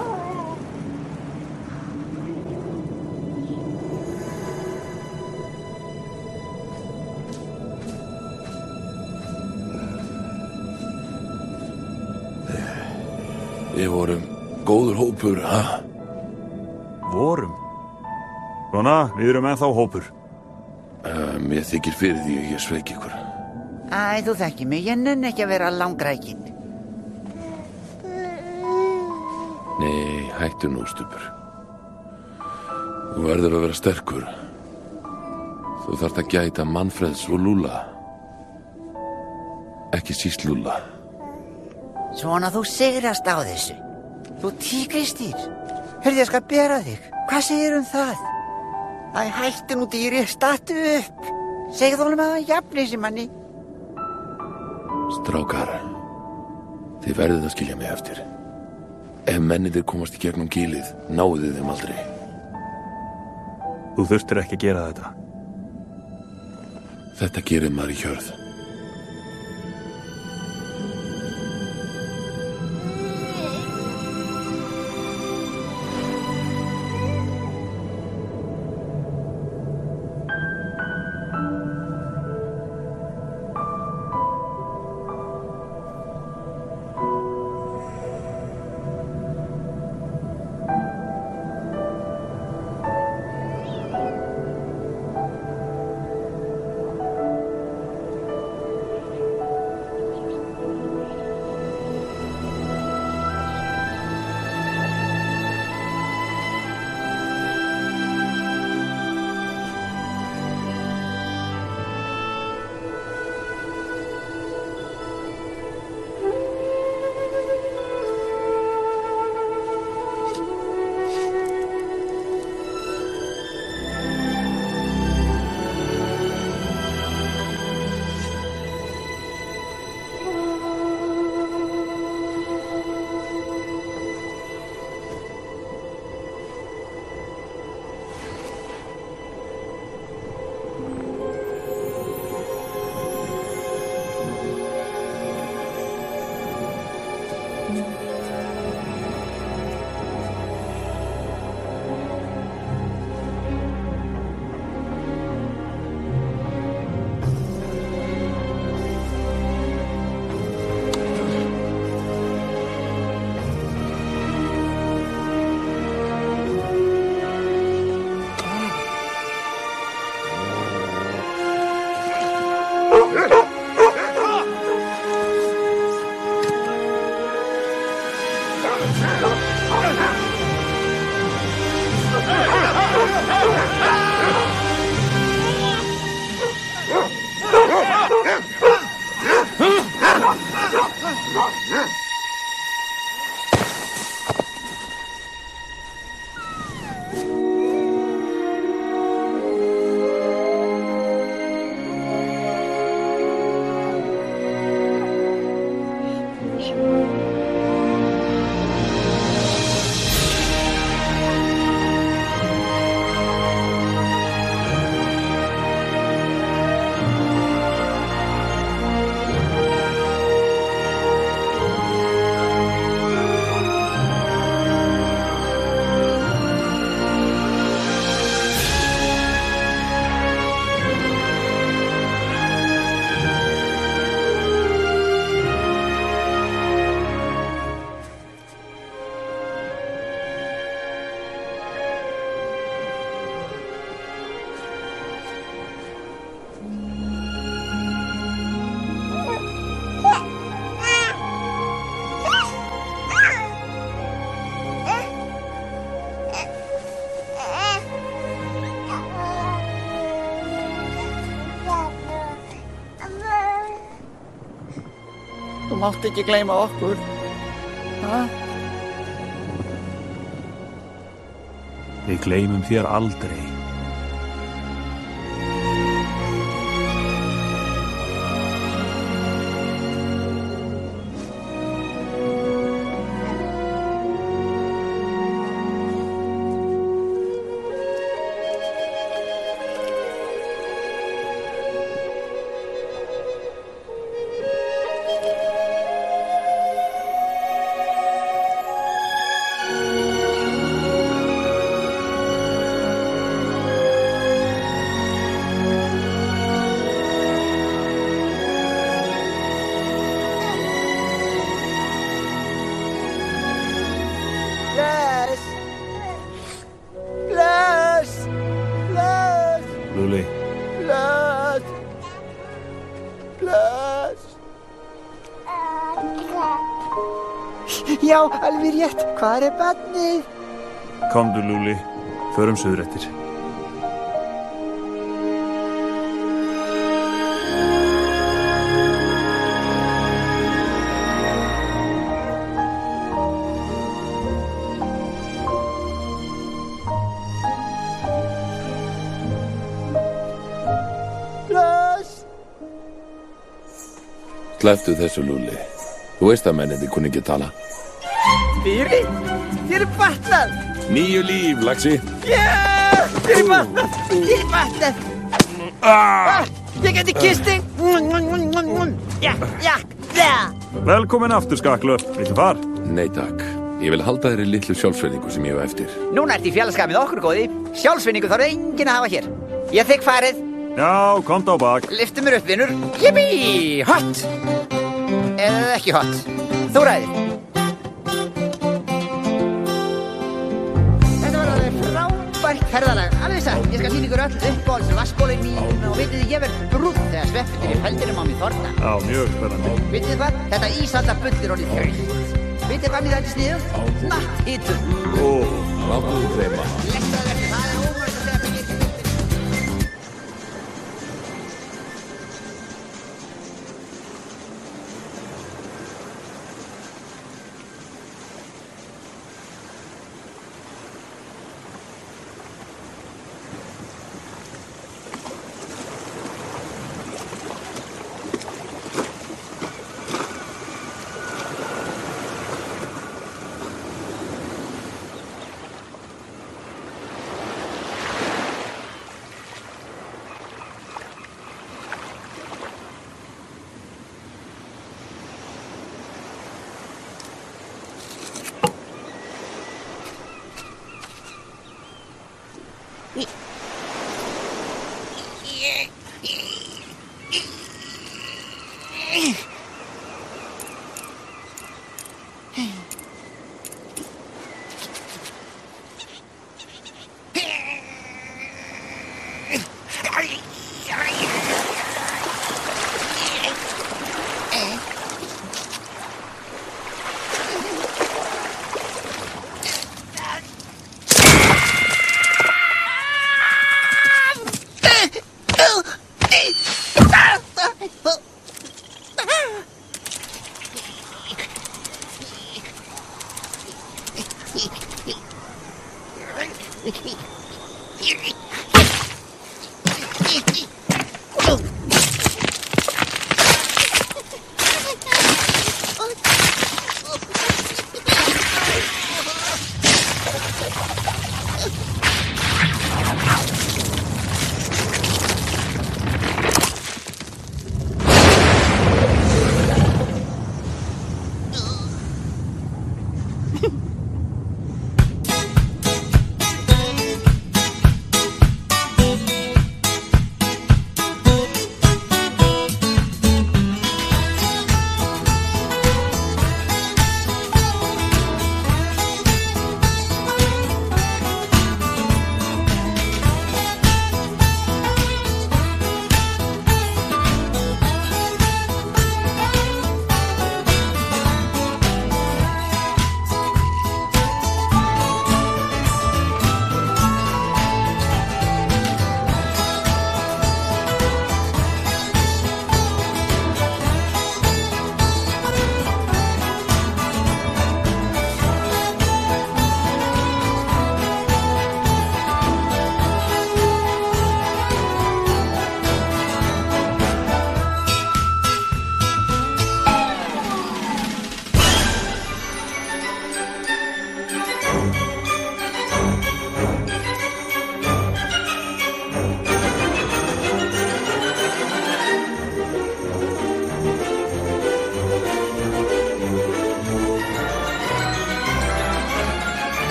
Við vorum góður hópur, ha? Vorum? Svona, við erum ennþá hópur. Mér þykir fyrir því að ég sveik ykkur. Æ, þú þekkir mig, ég nenni ekki að vera langrækin. Nei, hættu nú, Stubur. Þú verður að vera sterkur. Þú þarft að gæta Manfreds og Lúlla. Ekki síst Lúlla. Svona þú sigrast á þessu. Þú tígristýr. Hörðu, ég skal bera þig. Hvað segir það? Æ, hættu nú dýri, stattu upp. Segðu honum að það jafni þessi manni. Strákar, þið verðið að skilja mig eftir. Ef menninir komast í gegnum gilið, náðu þið þeim aldrei. Þú þurftir ekki að gera þetta. Þetta gerir maður í hjörð. Þú mátt ekki gleyma okkur. Ha? Við gleymum þér aldrei. Lúli. Bless. Já, alveg rétt. Hvar barnið? Komdu, Lúli. Förum suðrættir. Slepptu þessu, Lúli. Þú veist að mennindi kunni ekki tala. Fyrir? Þér batnað! 9 líf, lagsi. Þér batnað! Ég geti kysst þig! Velkomin aftur, Skaklu. Viltu far? Nei, takk. Ég vil halda þér í litlu sjálfsvinningu sem ég hef eftir. Núna ert í félagskap með okkur, góði. Sjálfsvinningu þarf enginn að hafa hér. Ég þigg farið. Já, komdu á bak. Lyftu mér upp, vinur. Jippi! Hot! Eða ekki hot. Þú ræðir. Þetta var alveg frábært ferðalag. Alveg satt, ég skal sýna ykkur öll uppáhalds vaskbólin mín og vitið þið, ég verð brúnn þegar sveppundir í feldinum á mér þorna. Já, mjög spennandi. Vitið þið hvað? Þetta ísalda bull er orðið þreytt. Vitið þið hvað mér þetta sniðugt? Natthitun. Láttu þið dreyma. Lestraðu eftir það er ómögulegt að segja fyrir.